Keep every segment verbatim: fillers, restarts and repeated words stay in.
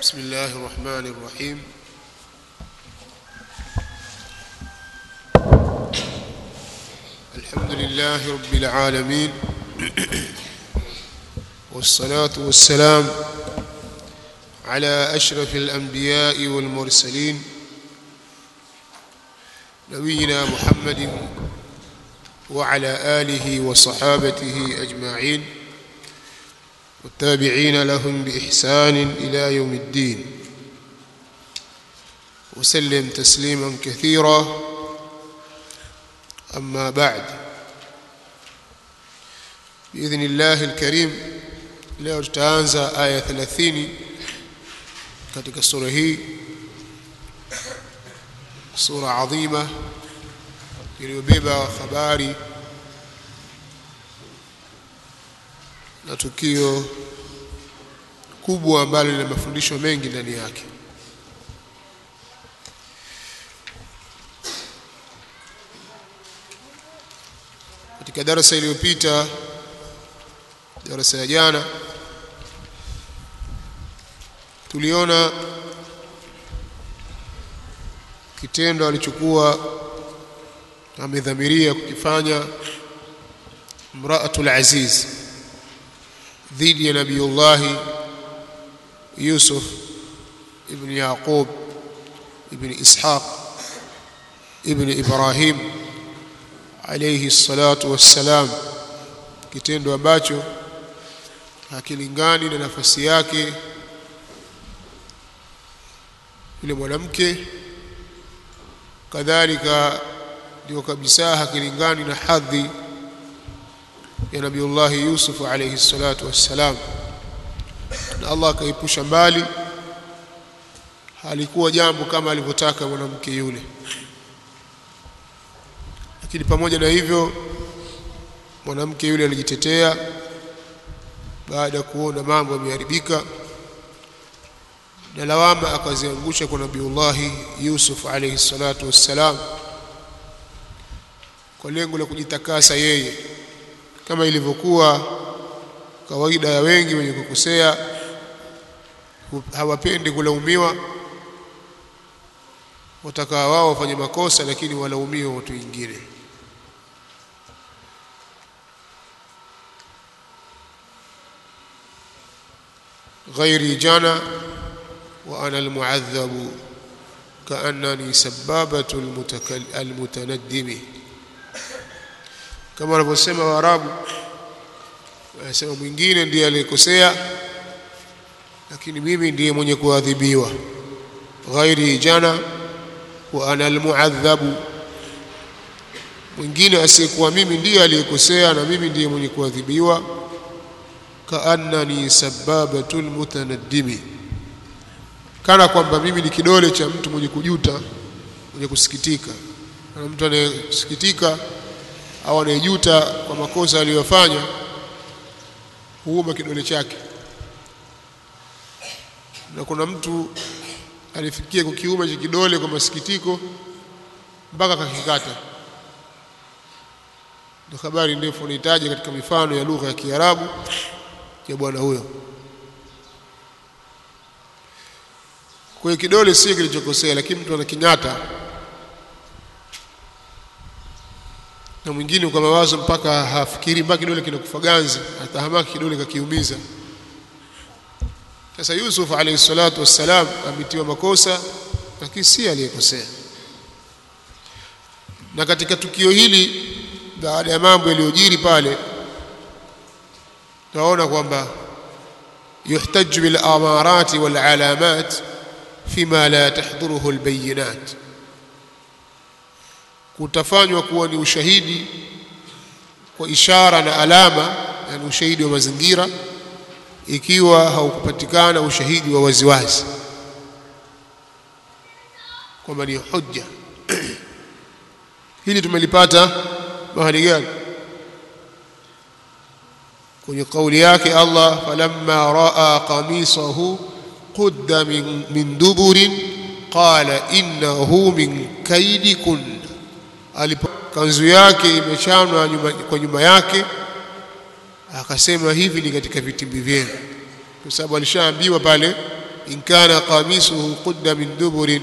بسم الله الرحمن الرحيم. الحمد لله رب العالمين، والصلاة والسلام على أشرف الأنبياء والمرسلين نبينا محمد وعلى آله وصحابته أجمعين والتابعين لهم بإحسان إلى يوم الدين، وسلم تسليما كثيرا. أما بعد، بإذن الله الكريم leo tutaanza aya thelathini katika sura hii, sura adhima iliyobeba habari na tukio kubwa ambalo lina mafundisho mengi ndani yake. Katika darasa iliyopita, darasa ya jana, tuliona kitendo alichokuwa amedhamiria kukifanya Imraatul Aziz dhidi ya Nabiyullah Yusuf ibn Yaqub ibn Ishaq ibn Ibrahim alayhi salatu wassalam, kitendo ambacho hakilingani na nafasi yake yule mwanamke, kadhalika ndio kabisa hakilingani na hadhi ya Nabiyullah Yusuf alayhi salatu wassalam, na Allah akaipusha mbali. Halikuwa jambo kama alivyotaka mwanamke yule, lakini pamoja na hivyo mwanamke yule alijitetea baada ya kuona mambo yameharibika, na lawama akaziangusha kwa Nabiyullah Yusuf alayhi salatu wassalam kwa lengo la kujitakasa yeye, kama ilivyokuwa kawaida ya wengi wenye kukosea. Hawapendi kulaumiwa, wataka wao wafanye makosa lakini walaumiwe watu wengine. ghairi jana wa ana almu'adhabu kaannani sababatu almutanaddimi, kama wanavyosema Waarabu. Wanasema mwingine ndiye aliyekosea lakini mimi ndiye mwenye kuadhibiwa. ghairi jana wa ana almu'adhabu, mwingine asiyekuwa mimi ndiye aliyekosea na mimi ndiye mwenye kuadhibiwa. kaannani sababatul mutanaddimi, kana kwamba mimi ni kidole cha mtu mwenye kujuta, mwenye kusikitika. Na mtu anayesikitika au anayejuta kwa makosa aliyofanya huuma kidole chake, na kuna mtu alifikia kukiuma hicho kidole kwa masikitiko mpaka kakikata. Ndio habari ndefu nahitaji katika mifano ya lugha ya Kiarabu ya bwana huyo. Kwa hiyo kidole si kilichokosea, lakini mtu anakinyata, na mwingine kwa mawazo mpaka hafikiri mpaka kidole kinakufa ganzi, atahamaki kidole kakiumiza. Sasa Yusuf alayhi salatu wassalam ametiwa makosa lakini si aliyekosea. Na katika tukio hili, baada ya mambo yaliyojiri pale, tunaona kwamba yuhtaju bil amarati wal alamat fima la tahdhuruhu al bayinat, kutafanywa kuwa ni ushahidi kwa ishara na alama, yani ushahidi wa mazingira, ikiwa haukupatikana ushahidi wa waziwazi kwamba ni hujja. Hili tumelipata mahali gani? Kwenye kauli yake Allah, falamma raa qamisahu qudda min, min duburin qala innahu min kaidikun, alipo kanzu yake imechanwa nyuma, kwa nyuma yake akasema hivi ni katika vitimbi vyenu, kwa sababu alishaambiwa pale in kana qamisuhu qudda min duburin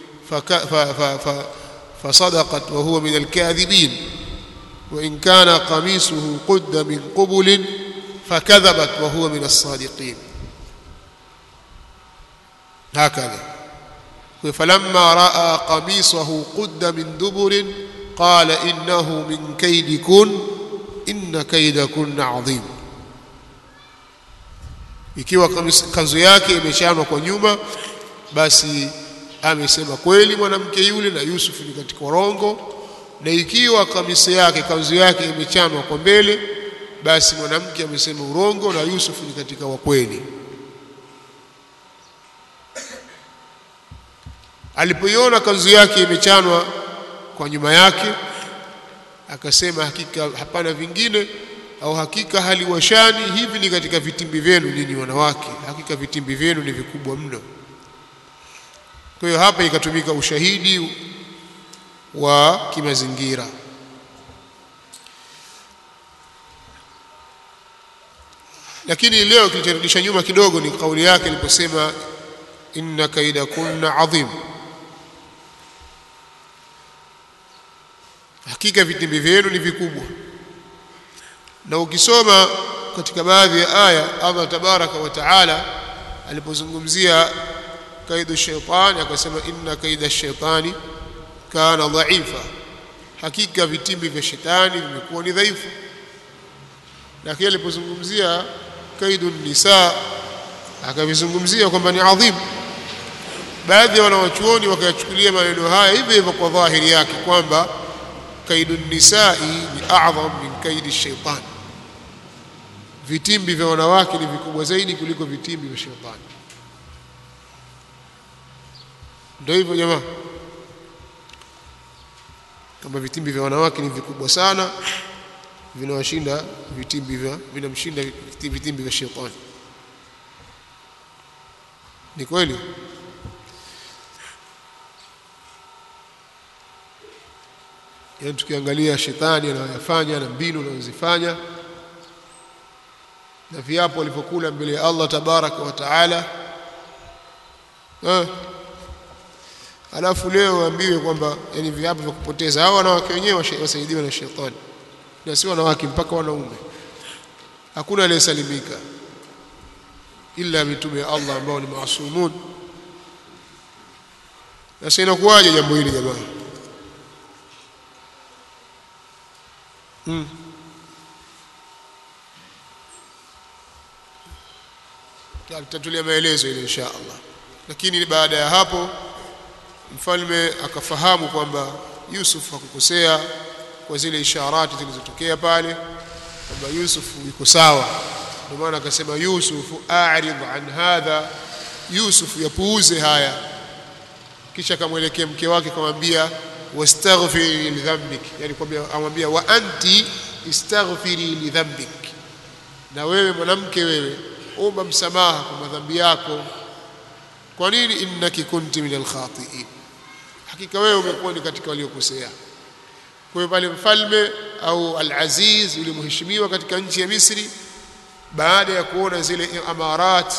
fasadaqat wa huwa min al-kadhibin wa in kana qamisuhu qudda min qubulin fakadhabat wa huwa min as-sadiqin. هكذا. فلما رأى قميصه قد من دبر قال إنه من كيدكن إن كيدكن عظيم. ikiwa kanzu yake imechanwa kwa nyuma, basi amesema kweli mwanamke yule na Yusuf ni katika rongo, na ikiwa kamisa yake kanzu yake imechanwa kwa mbele, basi mwanamke amesema urongo na Yusuf ni katika wa kweli. Alipoiona kanzu yake imechanwa kwa nyuma yake, akasema hakika hapana vingine, au hakika hali washani hivi ni katika vitimbi vyenu ninyi wanawake, hakika vitimbi vyenu ni vikubwa mno. Kwa hiyo hapa ikatumika ushahidi wa kimazingira. Lakini leo kilichorudisha nyuma kidogo ni kauli yake aliposema inna kaidakunna adhim, hakika vitimbi vyenu ni vikubwa. Na ukisoma katika baadhi ya aya, Allah tabaraka wa taala alipozungumzia kaidu shaitani akasema inna kaida shaitani kana dhaifa, hakika vitimbi vya shetani vimekuwa ni dhaifu. Lakini alipozungumzia kaidu nisa akavizungumzia kwamba ni adhim. Baadhi ya wanawachuoni wakayachukulia maneno haya hivyo hivyo kwa dhahiri yake kwamba kaidu nisai ni a'zam min kaidi shaitani, vitimbi vya wanawake ni vikubwa zaidi kuliko vitimbi vya shaitani. Ndio hivyo jamaa, kama vitimbi vya wanawake ni vikubwa sana, vinawashinda vitimbi vya vinamshinda vitimbi vya shaitani. Ni kweli? Yaani tukiangalia shetani anayofanya na mbinu anazozifanya na viapo alivyokula mbele ya Allah tabaraka wa taala, eh alafu leo waambiwe kwamba yani viapo vya kupoteza. Hao wanawake wenyewe wasaidiwa na shetani, na si wanawake mpaka wanaume. Hakuna aliyesalimika illa mitume ya Allah ambao ni maasumun. Sasa inakuwaje jambo hili jamaa? Hmm. Tutatulia maelezo ile insha Allah. Lakini baada ya hapo mfalme akafahamu kwamba Yusuf hakukosea kwa zile isharati zilizotokea pale, kwamba Yusuf yuko sawa. Ndio maana akasema Yusuf a'rid an hadha, Yusuf yapuuze haya. Kisha akamwelekea mke wake akamwambia wastaghfiri li dhanbik, yani kwamba amwambia wa anti istaghfiri li dhanbik, na wewe mwanamke wewe omba msamaha kwa madhambi yako. Kwa nini? innaki kunti min al-khati'in, hakika wewe umekuwa ni katika waliokosea. Kwa hiyo pale mfalme au al-aziz yule mheshimiwa katika nchi ya Misri, baada ya kuona zile amarat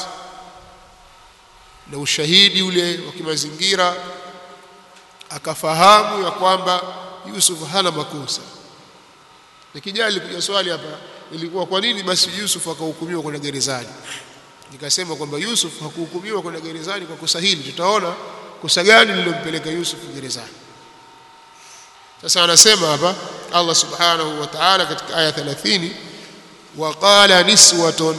na ushahidi ule wa kimazingira, akafahamu ya kwamba Yusuf hana makosa. Nikijali kuja swali hapa ilikuwa kwa nini basi Yusuf akahukumiwa kwenda gerezani? Nikasema kwamba Yusuf hakuhukumiwa kwenda gerezani kwa kosa hili. Tutaona kosa gani lilompeleka Yusuf gerezani. Sasa anasema hapa Allah subhanahu wa ta'ala katika aya thelathini, waqala niswatun,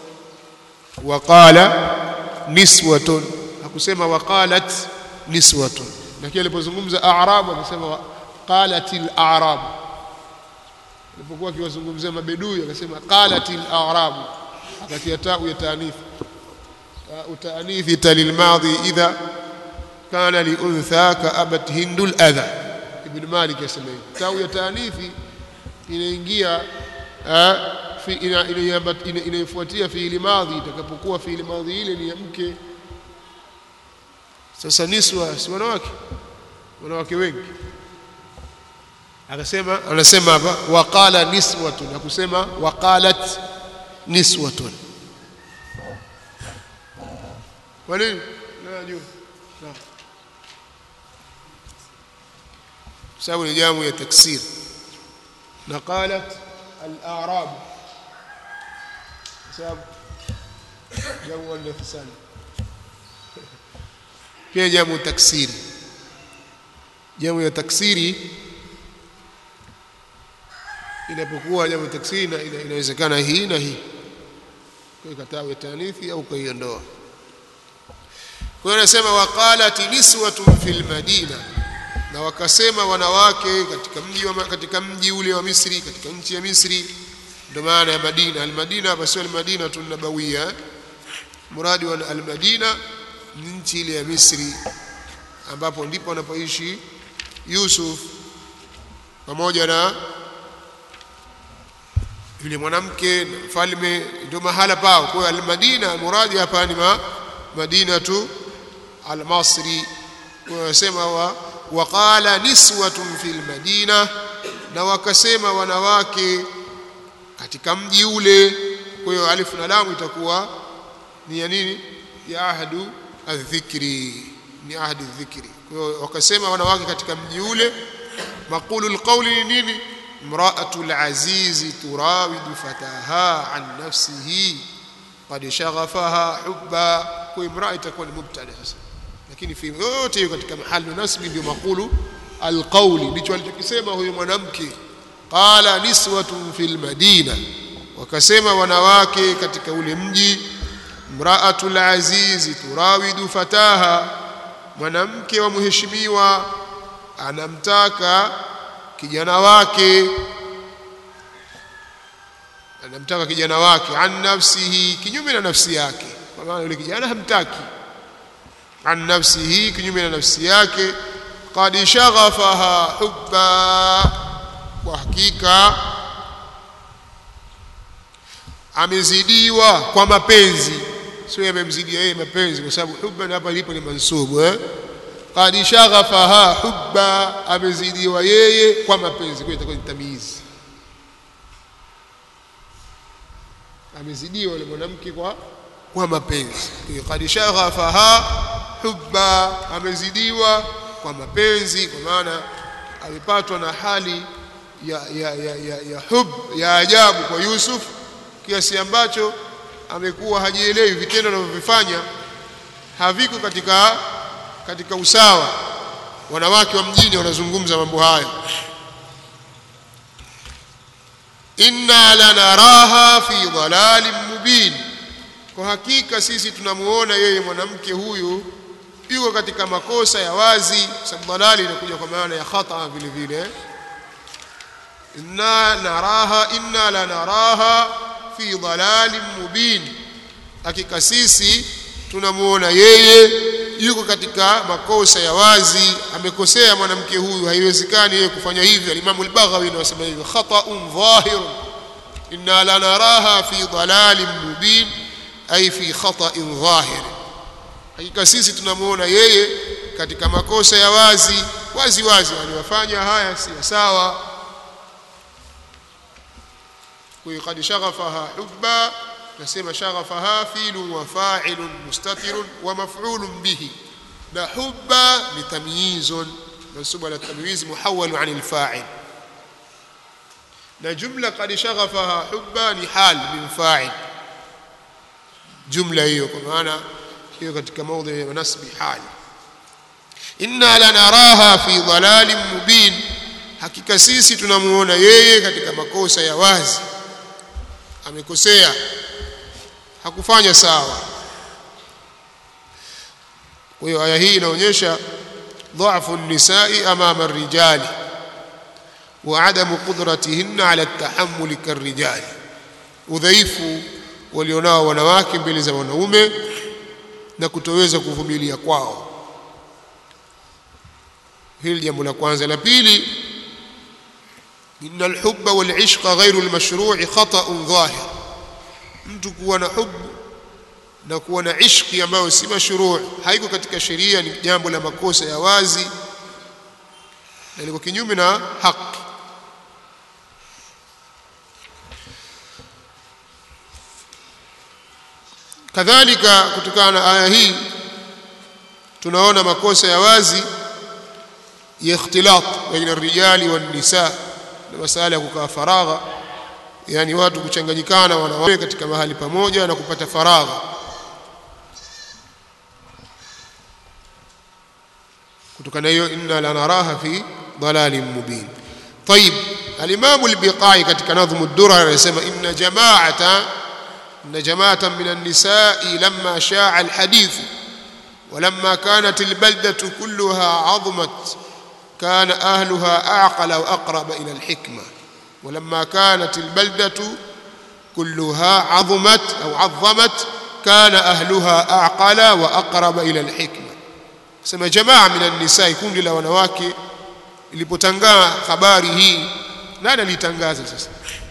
waqala niswatun, hakusema waqalat niswatun. Lakini alipozungumza a'rab akasema qalatil a'rab. Alipokuwa akiwazungumzia mabedui akasema qalatil a'rab, akatia tau ya taanith. Utaanithi talil madhi idha kana li untha ka abat hindul adha. Ibn Malik yasema hivi, tau ya taanithi inaingia fi inayofuatia fi'il madhi itakapokuwa fi'il madhi ile ni ya mke. Sasa niswa si wanawake, wanawake wengi. Akasema anasema hapa waqala niswatun, akusema waqalat niswatun. kwa nini najua na sababu ni jamu ya taksir na qalat al-a'rab sababu jamu al-nafsan pia jamu taksiri jamu ya taksiri inapokuwa jamu taksiri inawezekana hii na hii kwa katawe tanithi au kuiondoa. Kwa hiyo anasema waqalat niswatun fil madina, na wakasema wanawake katika mji wa katika mji ule wa Misri, katika nchi ya Misri, ndio maana ya Madina. Al-Madina basi al-Madina tunabawia, muradi wa al-Madina ni nchi ile ya Misri ambapo ndipo anapoishi Yusuf pamoja na yule mwanamke mfalme, ndio mahala pao. Kwa hiyo al-Madina muradi hapa ni ma Madinatu al-Masri. Wanasema wa waqala niswatun fil madina, na wakasema wanawake katika mji ule. Kwa hiyo alif na lam itakuwa ni ya nini? Ya ahadu adh-dhikri, ni ahadi adh-dhikri. Kwa hiyo wakasema wanawake katika mji ule. Maqulul qawli nini? imra'atul azizi turawidu fataha an nafsihi qad shaghafaha hubba. Kwa imraa itakuwa ni mubtada sasa, lakini fi yote hiyo katika mahali nasbi ndio maqulu alqawli, ndicho alichokisema huyo mwanamke. Qala niswatun fil madina, wakasema wanawake katika ule mji. Imra'atul azizi turawidu fataha, mwanamke wa mheshimiwa anamtaka kijana wake, anamtaka kijana wake an nafsihi, kinyume na nafsi yake, kwa maana yule kijana hamtaki. An nafsihi, kinyume na nafsi yake. Qad shaghafaha hubba, kwa hakika amezidiwa kwa mapenzi. Sio yamemzidia yeye mapenzi, kwa sababu hubba hapa ilipo ni mansubu eh. Qad shaghafaha hubba, amezidiwa yeye kwa mapenzi, kwa itakuwa ni tamyiz. Amezidiwa yule mwanamke kwa kwa mapenzi. Qad shaghafaha hubba, amezidiwa kwa mapenzi, kwa maana amepatwa na hali ya ya ya ya, ya hub ya ajabu kwa Yusuf, kiasi ambacho amekuwa hajielewi, vitendo anavyofanya haviko katika katika usawa. Wanawake wa mjini wanazungumza mambo haya. Inna lanaraha fi dhalalin mubin, kwa hakika sisi tunamuona yeye mwanamke huyu yuko katika makosa ya wazi. Sababu dhalali inakuja kwa maana ya khata vile vile. Inna naraha inna lanaraha fi dhalalin mubin, hakika sisi tunamuona yeye yuko katika makosa ya wazi, amekosea mwanamke huyu, haiwezekani yeye kufanya hivi. Al-Imam al-Baghawi anasema hivi, khata'un dhahir, inna lanaraha fi dhalalin mubin, ay fi khata'in dhahir, hakika sisi tunamuona yeye katika makosa ya wazi wazi wazi, aliyofanya haya si sawa. Kwa hiyo qad shaghafaha hubba, nasema shaghafaha fi'lun wa fa'ilun mustatirun wa maf'ulun bihi, na hubba ni tamyizun mansub ala tamyiz muhawwal 'an al-fa'il, na jumla qad shaghafaha hubba ni hal min fa'il, jumla hiyo kwa maana hiyo katika mawdhi ya nasbi hal. Inna lanaraha fi dhalalin mubin, hakika sisi tunamuona yeye katika makosa ya wazi, amekosea, hakufanya sawa. Kwa hiyo aya hii inaonyesha dhaifu an-nisa'i amama ar-rijali wa adamu qudratihinna ala at-tahammul kar-rijali, udhaifu walionao wanawake mbele za wanaume na kutoweza kuvumilia kwao. Hili jambo la kwanza. La pili, inna al-hubba wal-ishqa ghayru al-mashru'i khata'un dhahir, mtu kuwa na hubu na kuwa na ishqi ambayo si mashru', haiko katika sheria, ni jambo la makosa ya wazi na liko kinyume na haki. Kadhalika kutokana na aya hii tunaona makosa ya wazi ya ikhtilat baina ar-rijali wan-nisa na masala ya kukaa faragha, yani watu kuchanganyikana wanawake katika mahali pamoja na kupata faragha kutokana hiyo, inna lanaraha fi dalalin mubin. طيب الامام البقاعي katika nadhmu ad-durar anasema inna jama'ata inna jama'atan min an-nisa'i lamma sha'a al-hadith ولما كانت البلدة كلها عظمت كان أهلها أعقل وأقرب إلى الحكمة. ولما كانت البلدة كلها عظمت أو عظمت كان أهلها أعقل وأقرب إلى الحكمة. سمى جماعة من النساء يكون للا wanawake ilipotangaa habari hii, nani alitangaza sasa?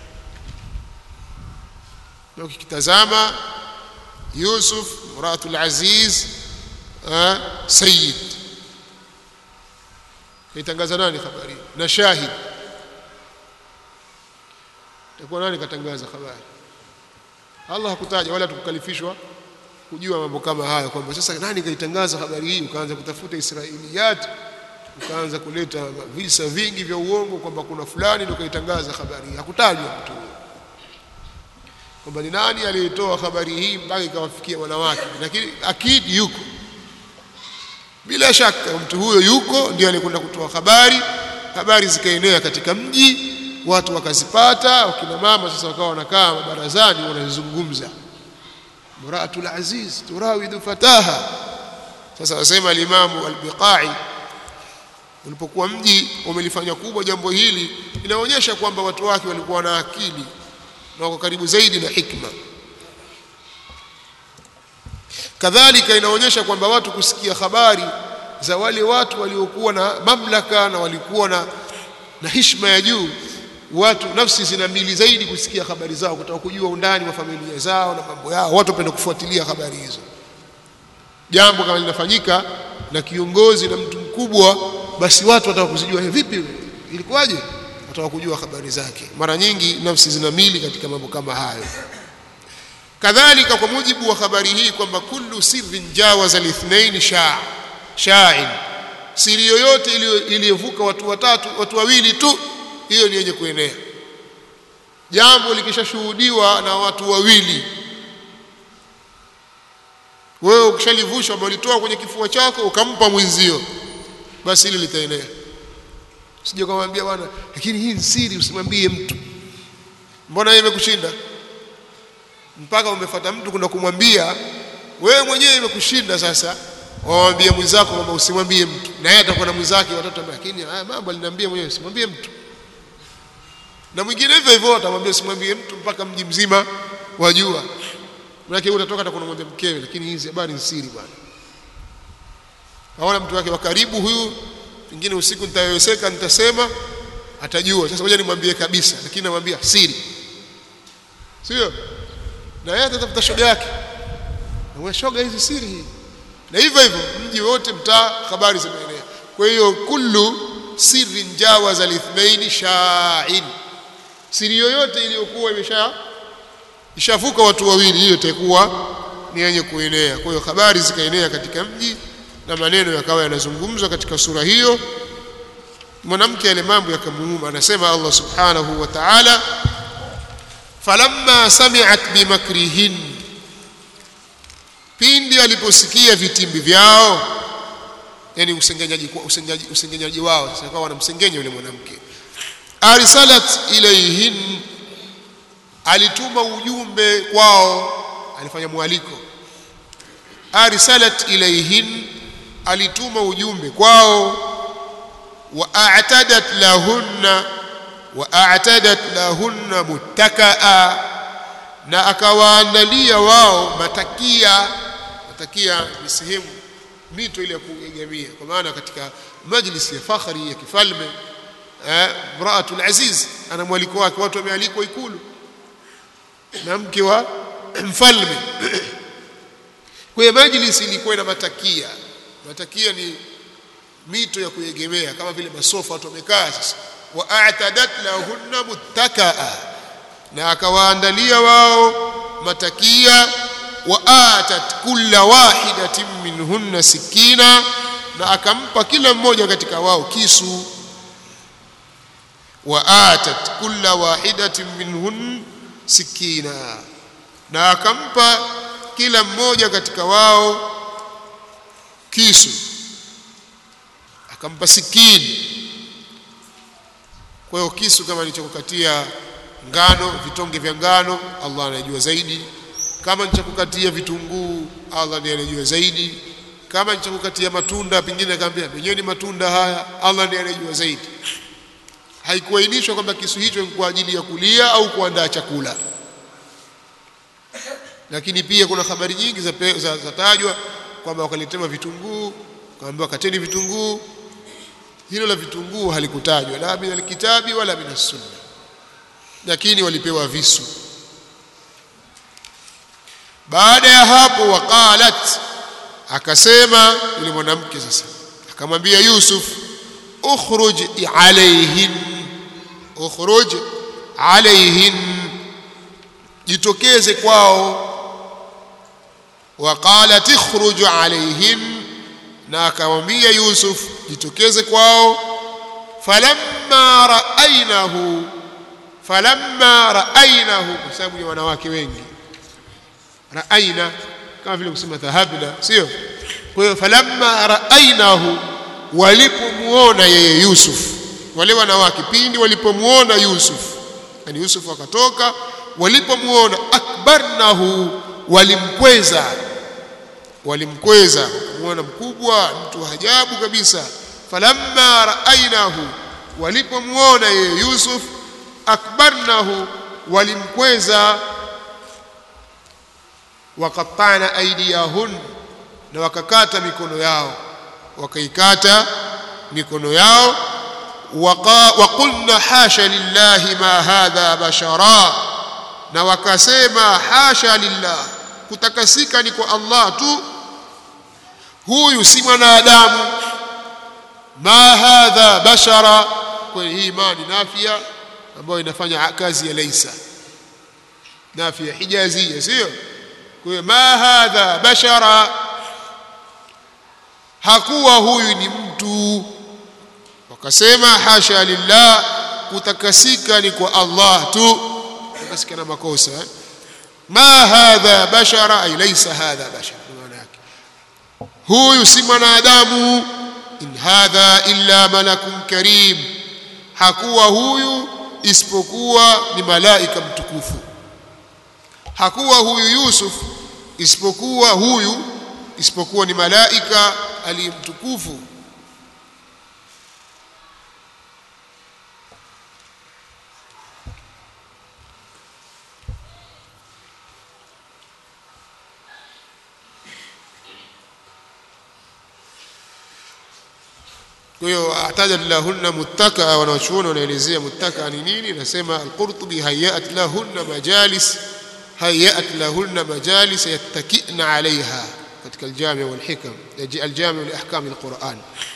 Na ukitazama Yusuf muratul Aziz Sayyid kaitangaza nani habari? Na Shahid takuwa nani katangaza habari? Allah hakutaja wala tukukalifishwa kujua mambo kama haya kwamba sasa nani kaitangaza habari hii, ukaanza kutafuta Israiliyat, ukaanza kuleta visa vingi vya uongo kwamba kuna fulani ndio kaitangaza habari hii. Hakutajwa mtu kwamba ni nani aliyetoa habari hii mpaka ikawafikia wanawake, lakini akidi yuko, bila shaka mtu huyo yuko, ndiye alikwenda kutoa habari. Habari zikaenea katika mji, watu wakazipata, wakina mama sasa wakawa wanakaa mabarazani wanazungumza, muraatul aziz turawidu fataha. Sasa wasema al-Imam al-Biqai, ulipokuwa mji umelifanya kubwa jambo hili, inaonyesha kwamba watu wake walikuwa na akili na wako karibu zaidi na hikma. Kadhalika inaonyesha kwamba watu kusikia habari za wale watu waliokuwa na mamlaka na walikuwa na na heshima ya juu, watu nafsi zinamili zaidi kusikia habari zao, kutaka kujua undani wa familia zao na mambo yao. Watu wapenda kufuatilia habari hizo. Jambo kama linafanyika na kiongozi na mtu mkubwa, basi watu wataka kuzijua, vipi ilikuwaje, wataka kujua habari zake. Mara nyingi nafsi zinamili katika mambo kama hayo. Kadhalika kwa mujibu wa habari hii kwamba kullu sirrin jawaza al-ithnain sha'a sha'in, siri yoyote iliyovuka watu watatu, watu wawili tu, hiyo ni yenye kuenea. Jambo likishashuhudiwa na watu wawili, wewe ukishalivusha umelitoa kwenye kifua chako ukampa mwenzio, basi hilo litaenea. Usije kumwambia bwana, lakini hii ni siri, usimwambie mtu. Mbona yeye imekushinda? Mpaka umefuata mtu kwenda kumwambia, wewe mwenyewe imekushinda. Sasa waambie mwenzako kwamba usimwambie mtu, na yeye atakuwa na mwenzake watoto, lakini haya mambo aliniambia mwenyewe usimwambie mtu. Na mwingine hivyo hivyo atamwambia usimwambie mtu mpaka mji mzima wajua. Maana utatoka atakunamwambia mkewe, lakini hizi habari ni siri bwana. Haona mtu wake wa karibu huyu, pengine usiku nitayoweseka nitasema atajua. Sasa ngoja nimwambie kabisa, lakini namwambia siri. Sio? Na yeye atatafuta shoga yake. Na wewe shoga hizi siri hii. Na hivyo hivyo mji wote mtaa habari zimeenea. Kwa hiyo kullu sirrin jawaza al-ithnain sha'in, siri yoyote iliyokuwa imesha ishavuka watu wawili, hiyo itakuwa ni yenye kuenea. Kwa hiyo habari zikaenea katika mji na maneno yakawa yanazungumzwa katika sura hiyo. Mwanamke yale mambo yakamuuma. Anasema Allah subhanahu wa ta'ala, falamma sami'at bimakrihin, pindi aliposikia vitimbi vyao, yani usengenyaji usengenyaji usengenyaji wao, sasa wakawa wanamsengenya yule mwanamke. Arsalat ilayhin, alituma ujumbe kwao, alifanya mwaliko. Arsalat ilayhin, alituma ujumbe kwao. Wa a'tadat lahunna wa a'tadat lahunna muttakaa, na akawaandalia wao matakia. Matakia ni sehemu, mito ile ya kuegemea, kwa maana katika majlisi ya fakhari ya kifalme, eh mraatul aziz ana mwaliko wake, watu wamealikwa ikulu na mke wa mfalme. Kwa hiyo majlisi ilikuwa na matakia. Matakia ni mito ya kuegemea kama vile masofa watu wamekaa. Sasa wa a'tadat lahunna muttakaa, na akawaandalia wao matakia. wa atat kulla wahidatin minhunna sikina, na akampa kila mmoja katika wao kisu. Wa atat kulla wahidatin minhun sikina, na akampa kila mmoja katika wao kisu, akampa sikini. Kwa hiyo kisu kama ni cha kukatia ngano, vitonge vya ngano, Allah anajua zaidi. Kama ni cha kukatia vitunguu, Allah ndiye anajua zaidi. Kama ni cha kukatia matunda, pengine akamwambia menyeni matunda haya, Allah ndiye anajua zaidi. Haikuainishwa kwamba kisu hicho ni kwa ajili ya kulia au kuandaa chakula. Lakini pia kuna habari nyingi za za, za tajwa kwamba wakaletewa vitunguu, kaambiwa kateni vitunguu. Hilo la vitunguu halikutajwa la min alkitabi wala min as-sunna, lakini walipewa visu. Baada ya hapo, waqalat, akasema yule mwanamke sasa, akamwambia Yusuf, ukhruj alayhin, ukhruj alayhin, jitokeze kwao. Waqalat ikhruj alayhin, na akamwambia Yusuf jitokeze kwao. Falamma ra'aynahu, falamma ra'aynahu, kwa sababu ni wanawake wengi, ra'ayna kama vile kusema dhahabna, sio? Kwa hiyo falamma ra'aynahu, walipomuona yeye Yusuf, wale wanawake pindi walipomuona Yusuf, yani Yusuf akatoka, walipomuona akbarnahu, walimkweza, walimkweza, muona mkubwa, mtu hajabu kabisa. Falamma ra'aynahu, walipomuona yeye Yusuf, akbarnahu, walimkweza. Waqatta'na aydiyahun, na wakakata mikono yao, wakaikata mikono yao. Wa qulna hasha lillahi ma hadha bashara, na wakasema hasha lillah, kutakasika ni kwa Allah tu, huyu si mwanadamu. Ma hadha bashara, kwa hii imani nafia ambayo inafanya kazi ya laisa, nafia hijazia, sio? Kwa hiyo ma hadha bashara, hakuwa huyu ni mtu. Wakasema hasha lillah, kutakasika ni kwa Allah tu, kutakasika na makosa. Ma hadha bashara, ay laysa hadha bashara, maana yake huyu si mwanadamu. In hadha illa malakun karim, hakuwa huyu isipokuwa ni malaika mtukufu. Hakuwa huyu Yusuf isipokuwa huyu isipokuwa ni malaika aliyemtukufu. Kwa hiyo ataja lahunna muttaka, wanachuoni wanaelezea muttaka ni nini. Nasema al-Qurtubi, hayat lahunna majalis, hayat lahunna majalis yattakina alaiha, katika al-Jami' wal-Hikam, al-Jami' li ahkam al-Quran.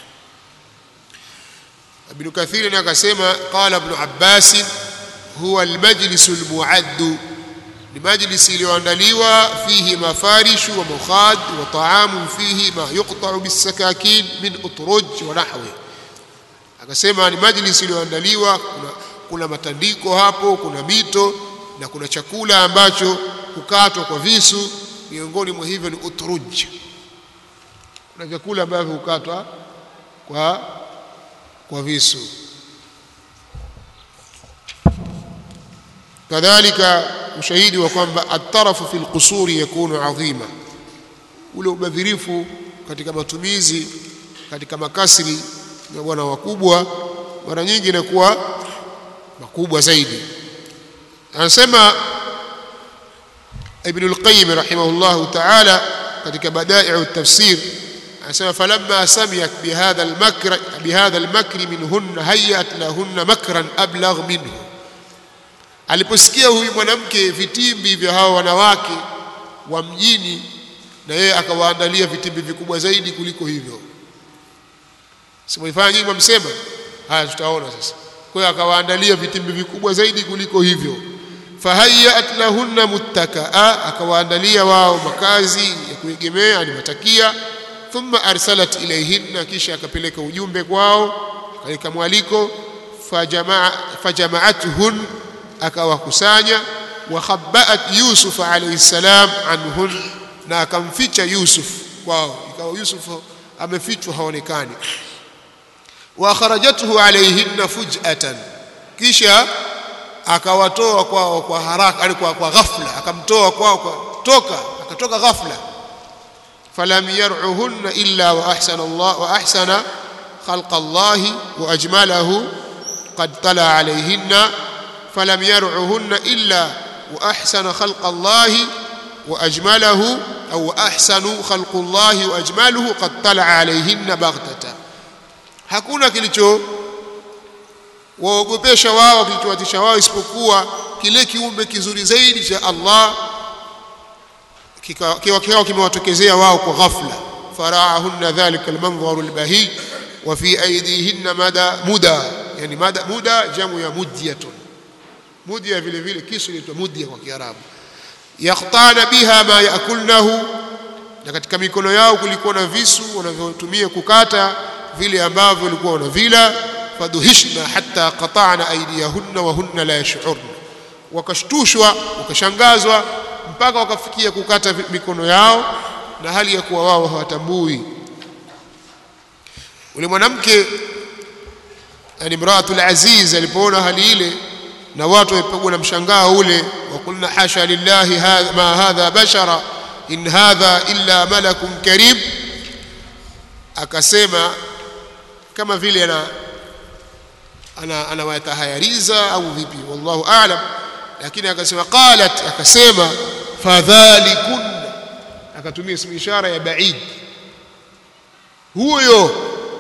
Ibn Kathir akasema qala Ibn Abbas, huwa al-majlis al-mu'add, ni majlis iliyoandaliwa, fihi mafarishu wa mukhad wa ta'amun fihi ma yuqta'u bis-sakakin min utruj wa nahwi. Akasema ni majlis iliyoandaliwa, kuna, kuna matandiko hapo, kuna mito na kuna chakula ambacho hukatwa kwa visu. Miongoni mwa hivyo ni utruj, kuna vyakula ambavyo hukatwa kwa kwa visu. Kadhalika ushahidi wa kwamba at-tarafu fil qusuri yakunu adhima, ule ubadhirifu katika matumizi katika makasri na bwana wakubwa mara nyingi inakuwa makubwa zaidi. Anasema Ibn al-Qayyim rahimahullah ta'ala katika Bada'i'u at-Tafsir, anasema falamma samiyat bihadha al-makr bihadha al-makr minhunna hayyat lahunna makran ablagh minhu, aliposikia huyu mwanamke vitimbi vya hao wanawake wa mjini, na yeye akawaandalia vitimbi vikubwa zaidi kuliko hivyo. Simuifanya nyinyi msema haya, tutaona sasa. Kwa hiyo akawaandalia vitimbi vikubwa zaidi kuliko hivyo. fahayyat lahunna muttakaa, akawaandalia wao makazi ya kuegemea, ni matakia. Thumma arsalat ilayhinna, kisha akapeleka ujumbe kwao, katika mwaliko. fajamaa fajamaatuhun, akawakusanya. wa khabbaat Yusuf alayhi salam anhun, na akamficha Yusuf kwao, ikawa Yusuf amefichwa haonekani. wa kharajatuhu alayhinna fuj'atan, kisha akawatoa kwao kwa haraka, alikuwa kwa ghafla, akamtoa kwao kwa toka akatoka ghafla. falam yar'uhunna illa wa ahsana Allah wa ahsana khalqa Allah wa ajmalahu qad tala alayhinna. falam yar'uhunna illa wa ahsana khalqa Allah wa ajmalahu au ahsanu khalqa Allah wa ajmaluhu qad tala alayhinna baghtata, hakuna kilicho waogopesha wao, kilichowatisha wao isipokuwa kile kiumbe kizuri zaidi cha Allah kikawa kimewatokezea wao kwa ghafla. fara'ahunna dhalika almanzaru albahi wa fi aydihinna mada muda, yani mada muda jamu ya mudyatun, mudya vile vile kisu inaitwa mudya kwa Kiarabu. yaqtana biha ma yaakulnahu, na katika mikono yao kulikuwa na visu wanavyotumia kukata vile ambavyo walikuwa wanavila. faduhishna hatta qata'na aydiyahunna wa hunna la yash'urna, wakashtushwa wakashangazwa mpaka wakafikia kukata mikono yao na hali ya kuwa wao hawatambui. Ule mwanamke yani Imraatul Aziz alipoona hali ile na watu wamepigwa na mshangao ule, wakulna hasha lillahi hadha ma hadha bashara in hadha illa malakun karim, akasema kama vile ana ana anawatahayariza au vipi, wallahu a'lam, lakini akasema qalat, akasema fadhalikun, akatumia ismu ishara ya ba'id, huyo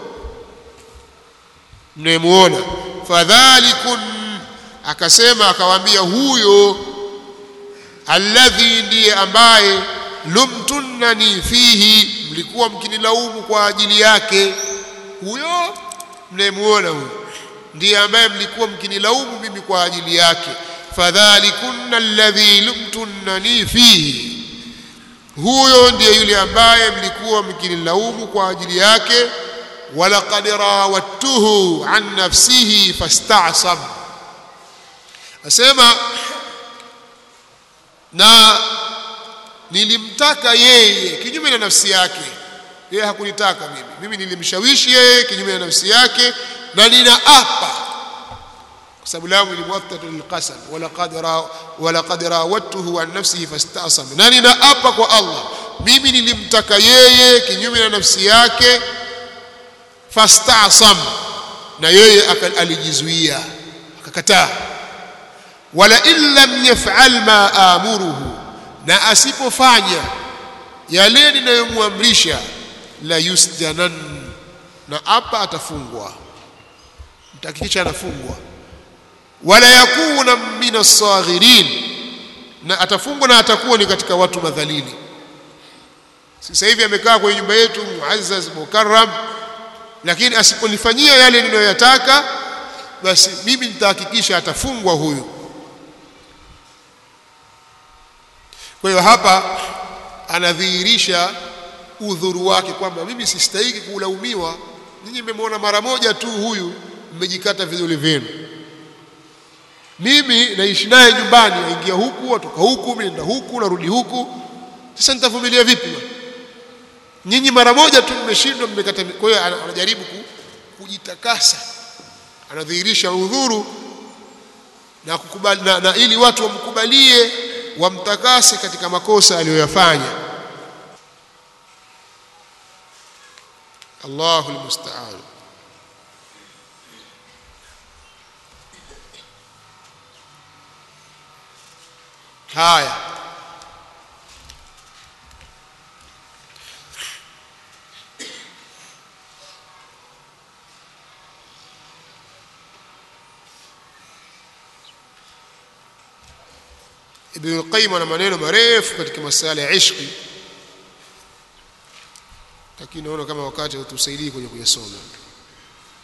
mnayemuona. fadhalikun, akasema akawaambia huyo, alladhi, ndiye ambaye lumtunnani fihi, mlikuwa mkinilaumu kwa ajili yake. Huyo mnayemuona huyo ndiye ambaye mlikuwa mkinilaumu mimi kwa ajili yake. fadhalikunna alladhi lumtunnani fihi, huyo ndiye yule ambaye mlikuwa mkinilaumu kwa ajili yake. walaqad rawattuhu an nafsihi fasta'sam, asema na nilimtaka yeye kinyume na nafsi yake, yeye hakunitaka mimi, mimi nilimshawishi yeye kinyume na nafsi yake, na ninaapa kwa sababu lamu ni muwattatu lilqasam, walaqad ra walaqad rawattuhu an nafsihi fastasam, na ninaapa kwa Allah, mimi nilimtaka yeye kinyume na nafsi yake, fastasam, na yeye alijizuia akakataa. wala illam yaf'al ma amuruhu, na asipofanya yale ninayomwamrisha, la yusjanan, na hapa atafungwa, mtakikisha anafungwa. wala yakuna min as-saghirin, na atafungwa na atakuwa ni katika watu madhalili. Sasa hivi amekaa kwenye nyumba yetu muazzaz mukarram, lakini asiponifanyia yale ninayoyataka, basi mimi nitahakikisha atafungwa huyu. Kwa hiyo hapa anadhihirisha udhuru wake kwamba mimi sistahili kulaumiwa, ninyi mmemwona mara moja tu huyu, mmejikata vidole vyenu. Mimi naishi naye nyumbani, aingia huku atoka huku, mimi nenda huku narudi huku, sasa nitavumilia vipi? Nyinyi mara moja tu mmeshindwa, mmekata. Kwa hiyo anajaribu kujitakasa, anadhihirisha udhuru na kukubali na, na ili watu wamkubalie, wamtakase katika makosa aliyoyafanya. Allahu almusta'an. haya Ibn al-Qayyim ana maneno marefu katika masala ya ishqi, lakini naona kama wakati utusaidii kwenye kuyasoma.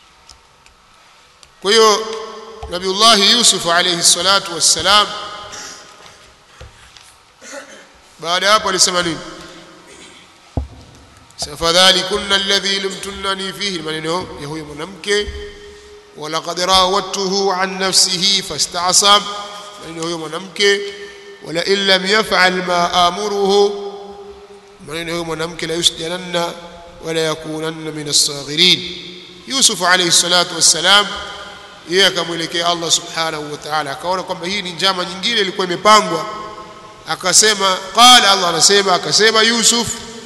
Kwa hiyo Nabiullah Yusuf alayhi salatu wassalam baada hapo alisema nini fadhalikunna alladhi lumtunani fihi maneno ya huyo mwanamke walaqad rawattuhu an nafsihi fasta'sam maneno huyo mwanamke wala illa yaf'al ma amuruhu maneno huyo mwanamke la yusjananna wala yakunanna min as-saghirin Yusuf alayhi salatu wassalam yeye akamwelekea Allah subhanahu wa ta'ala akaona kwamba hii ni njama nyingine ilikuwa imepangwa akasema qala Allah anasema akasema Yusuf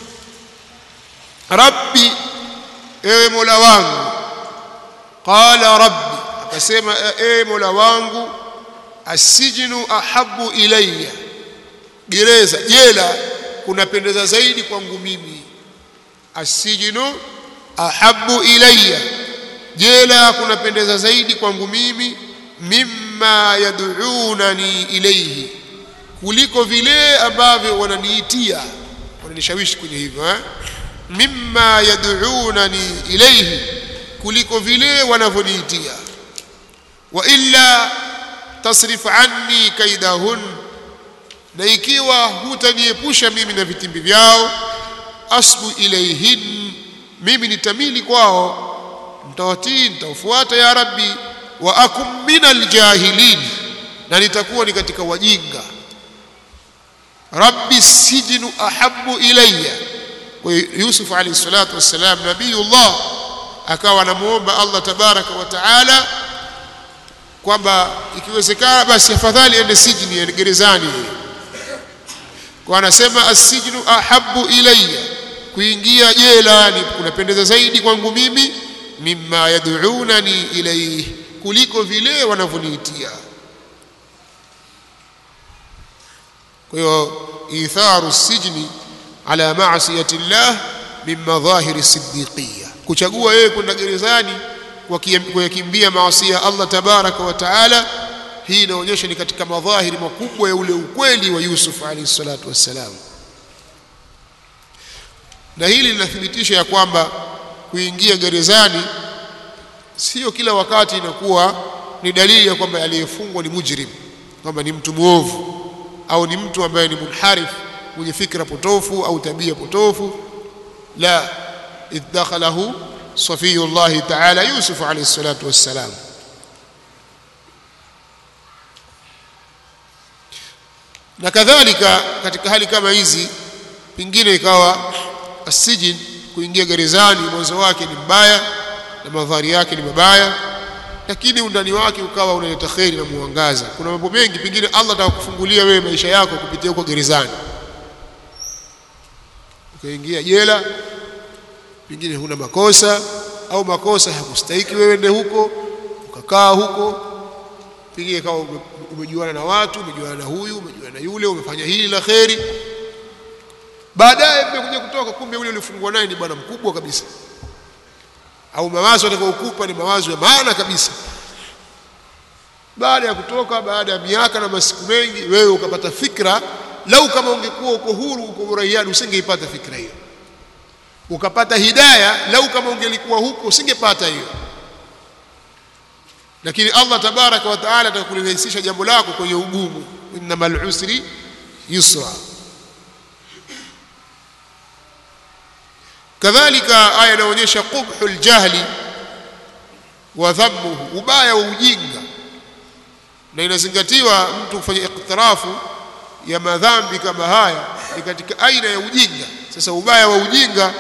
Rabbi ewe Mola wangu qala rabbi akasema ewe Mola wangu asijinu ahabbu ilayya gereza jela kunapendeza zaidi kwangu mimi asijinu ahabbu ilayya jela kunapendeza zaidi kwangu mimi mimma yad'unani ilayhi kuliko vile ambavyo wananiitia wananishawishi kwenye hivyo eh mimma yad'unani ilayhi kuliko vile wanavyoniitia wa illa tasrif anni kaidahun na ikiwa hutaniepusha mimi na vitimbi vyao asbu ilayhin mimi nitamili kwao mtawatii nitafuata ya rabbi wa akum minal jahilin na nitakuwa ni katika wajinga rabbi sijnu ahabbu ilayya kwa Yusuf alayhi salatu wassalam nabiyullah akawa anamuomba Allah tabaraka wa taala kwamba ikiwezekana basi afadhali ende sijini ya gerezani kwa anasema asijnu ahabbu ilayya kuingia jela ni kunapendeza zaidi kwangu mimi mimma yad'unani ilayhi kuliko vile wanavyoniitia kwa hiyo itharu sijni ala ma'siyati Allah min madhahir as-siddiqiyya kuchagua yeye kwenda gerezani kwa kuyakimbia maasi ya Allah tabaraka wa taala hii inaonyesha ni katika madhahiri makubwa ya ule ukweli wa Yusuf alayhi salatu wassalam na hili linathibitisha ya kwamba kuingia gerezani sio kila wakati inakuwa ni dalili ya kwamba aliyefungwa ni mujrim kwamba ni mtu muovu au ni mtu ambaye ni munharif mwenye fikra potofu au tabia potofu la idakhalahu safiyullah ta'ala Yusuf alayhi salatu wassalam na kadhalika katika hali kama hizi pingine ikawa asijin kuingia gerezani mwanzo wake ni mbaya na madhari yake ni mabaya lakini undani wake ukawa unaleta khairi na muangaza kuna mambo mengi pingine Allah atakufungulia wewe maisha yako kupitia huko gerezani ukaingia jela pingine huna makosa au makosa hakustahiki wewe ende huko ukakaa huko pingine kama umejuana na watu umejuana na huyu umejuana na yule umefanya hili la khairi baadaye umekuja kutoka kumbe yule ulifungwa naye ni bwana mkubwa kabisa au mawazo atakayokupa ni mawazo ya maana kabisa baada ya kutoka baada ya miaka na masiku mengi wewe ukapata fikra lau kama ungekuwa uko huru uko muraiani usingeipata fikra hiyo ukapata hidayah lau kama ungelikuwa huko usingepata hiyo lakini Allah tabaraka wa taala atakurahisisha jambo lako kwenye ugumu innamal usri yusra kadhalika aya inaonyesha qubhul jahli wa dhammuhu ubaya wa ujinga na inazingatiwa mtu kufanya iktirafu ya madhambi kama haya ni katika aina ya ujinga sasa ubaya wa ujinga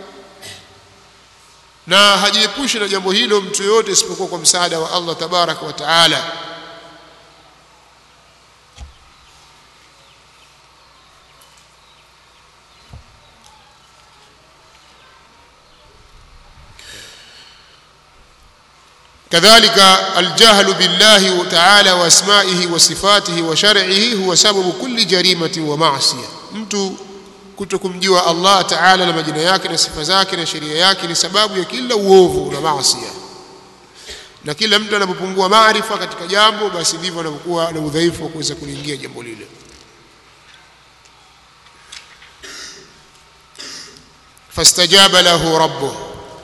na hajiepushe na jambo hilo mtu yote isipokuwa kwa msaada wa Allah tabaraka wa taala كذلك الجهل بالله تعالى واسمائه وصفاته وشرعه هو سبب كل جريمة ومعصية mtu kutokumjua Allah Ta'ala na majina yake na sifa zake na sheria yake ni sababu ya kila uovu na maasi na kila mtu anapopungua maarifa katika jambo basi ndivyo anapokuwa na udhaifu wa kuweza kuliingia jambo lile fastajaba lahu rabbuhu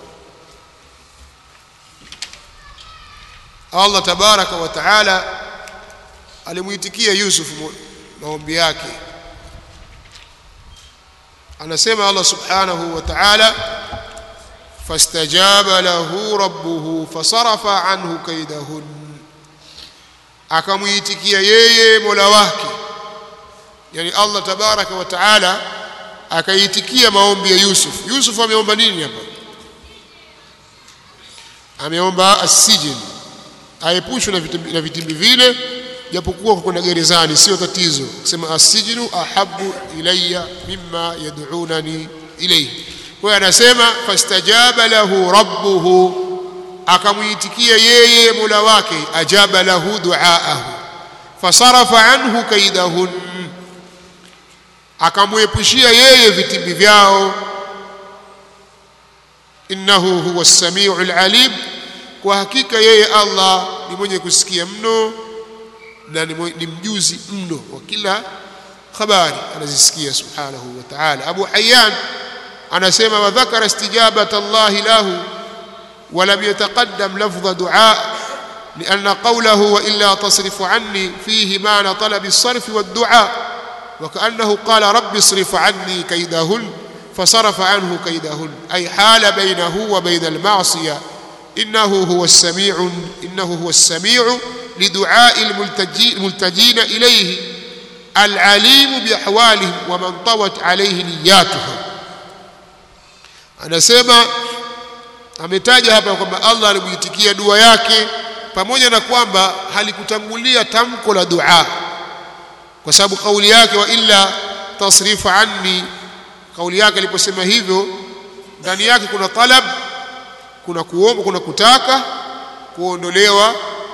Allah tabaraka wa taala alimuitikia Yusuf maombi yake anasema Allah subhanahu wa ta'ala fastajaba lahu rabbuhu fasarafa anhu kaidahun, akamuitikia yeye Mola wake, yani Allah tabaraka wa taala akaitikia maombi ya Yusuf. Yusuf ameomba nini hapa? Ameomba asijin, aepushwe na vitimbi, na vitimbi vile, japokuwa kuna gerezani sio tatizo. Kusema asijinu ahabbu ilayya mimma yad'unani ilayhi. Kwa hiyo anasema fastajaba lahu rabbuhu, akamuitikia yeye Mola wake, ajaba lahu duaahu fasarafa anhu kaidahun, akamuepushia yeye vitimbi vyao. Innahu huwa as-sami'ul alim, kwa hakika yeye Allah ni mwenye kusikia mno na ni mjuzi mno wa kila habari anazisikia subhanahu wa ta'ala. Abu Hayyan anasema wa dhakara istijabata Allah lahu wa lam yataqaddam lafdha du'a لأن قوله وإلا تصرف عني فيه معنى طلب الصرف والدعاء، وكأنه قال رب اصرف عني كيدهن فصرف عنه كيدهن، أي حال بينه وبين المعصية. إنه هو السميع إنه هو السميع لدعاء الملتجين إليه، العليم بأحوالهم ومن طوت عليه نياتهم. anasema ametaja hapa kwamba Allah alimuitikia dua yake, pamoja na kwamba halikutangulia tamko la dua, kwa sababu kauli yake wa illa tasrifa anni, kauli yake aliposema hivyo ndani yake kuna talab, kuna kuomba, kuna kutaka kuondolewa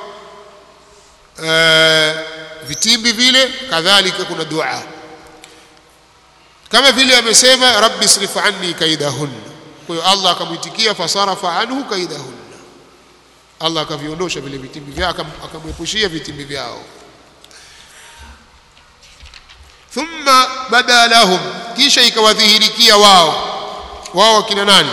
uh, vitimbi vile, kadhalika kuna dua, kama vile amesema rabbi srif anni kaidahun. Kwa hiyo Allah akamuitikia fasarafa anhu kaidahun, Allah akaviondosha vile vitimbi vyao, akamwepushia vitimbi vyao. Thumma bada lahum, kisha ikawadhihirikia wao. Wao kina nani?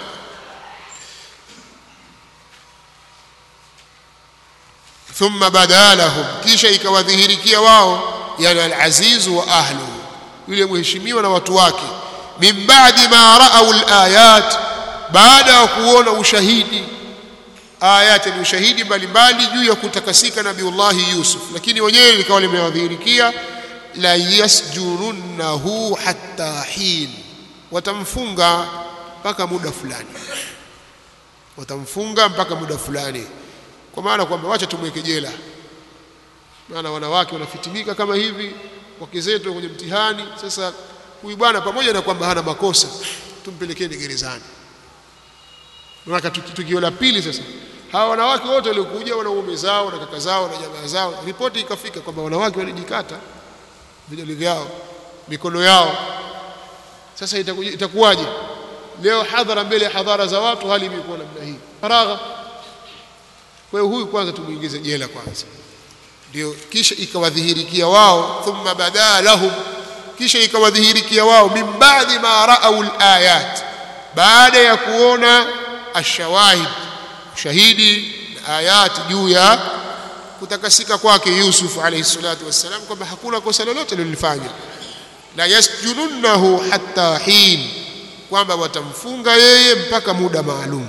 Thumma bada lahum, kisha ikawadhihirikia wao, yani al-aziz wa ahluhu, yule mheshimiwa na watu wake. Min ba'di ma ra'aw al-ayat, baada ya kuona ushahidi. Ayati ni ushahidi mbalimbali juu ya kutakasika Nabiullahi Yusuf, lakini wenyewe likawa limewadhihirikia. La yasjununahu hatta hin, watamfunga mpaka muda fulani, watamfunga mpaka muda fulani, kwa maana kwamba wacha tumweke jela, maana wanawake wanafitimika kama hivi, wake zetu kwenye mtihani. Sasa huyu bwana pamoja na kwamba hana makosa, tumpelekeni gerezani. Maana tukio la pili sasa, hawa wanawake wote waliokuja, wanaume zao na kaka zao na jamaa zao, ripoti ikafika kwamba wanawake walijikata vidole vyao, mikono yao. Sasa itakuwaje leo hadhara, mbele ya hadhara za watu, hali imekuwa namna hii, faragha? Kwa hiyo huyu kwanza tumuingize jela kwanza, ndio kisha ikawadhihirikia wao. Thumma bada lahum, kisha ikawadhihirikia wao. Min ba'di ma ra'aw al-ayat, baada ya kuona ashawahid, shahidi na ayati juu ya kutakasika kwake Yusuf alayhi salatu wassalam, kwamba hakuna kosa lolote lilifanya. La yasjununahu hatta hin, kwamba watamfunga yeye mpaka muda maalum.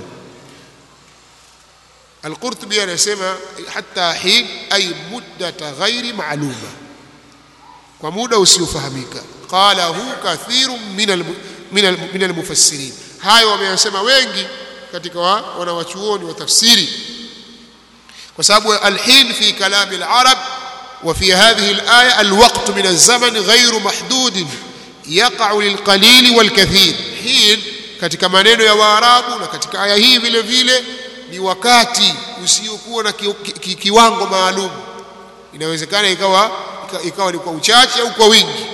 Al-Qurtubi anasema hatta hin ay muddata ghairi ma'luma, kwa muda usiofahamika. Qalahu kathirun min al-mufassirin, hayo wameyasema wengi katika wanawachuoni wa tafsiri, kwa sababu al-hin fi kalam al-arab wa fi hadhihi al-aya al-waqt min az-zaman ghayru mahdud yaqa'u lil-qalil wal-kathir. Hin katika maneno ya Waarabu na katika aya hii vile vile ni wakati usiokuwa na ki, ki, kiwango maalum. Inawezekana ikawa ikawa ni kwa uchache au kwa wingi.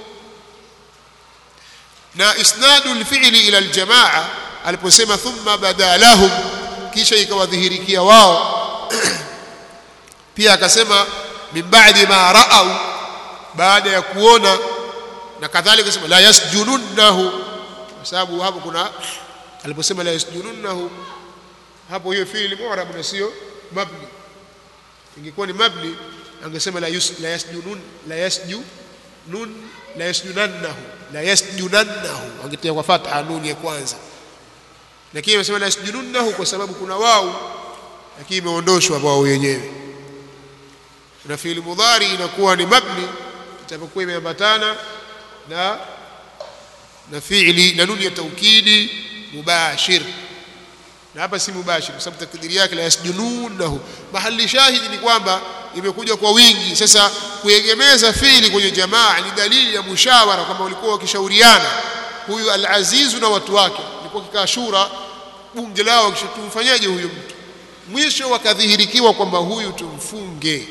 Na isnadu al-fi'li ila al-jamaa, aliposema thumma bada lahum, kisha ikawadhihirikia wao, pia akasema min ba'di ma ra'aw, baada ya kuona, na kadhalika akasema la yasjununahu, kwa sababu hapo kuna aliposema la yasjununahu, hapo hiyo fi'li mu'rab na sio mabni. Ingekuwa ni mabni angesema la yus la yasjunun la yasju nun la yasjunannahu la yasjunannahu angetia kwa fatha nun ya kwanza, lakini amesema la yasjunannahu kwa sababu kuna wao, lakini imeondoshwa wao yenyewe. Na fi'il mudhari inakuwa ni mabni itapokuwa imeambatana na na fi'li na nun ya taukidi mubashir, na hapa si mubashir kwa sababu takdiri yake la yasjununahu. Mahali shahidi ni kwamba imekuja kwa wingi. Sasa kuegemeza fi'li kwenye jamaa ni dalili ya mushawara, kwamba walikuwa wakishauriana, huyu al-Aziz na watu wake walikuwa kikaa shura bunge lao, kishatumfanyaje huyu mtu, mwisho wakadhihirikiwa kwamba huyu tumfunge,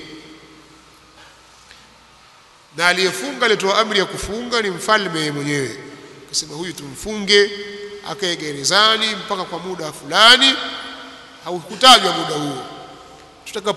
na aliyefunga alitoa amri ya kufunga ni mfalme mwenyewe, akasema huyu tumfunge, akae gerezani mpaka kwa muda fulani, haukutajwa muda huo. Tutaka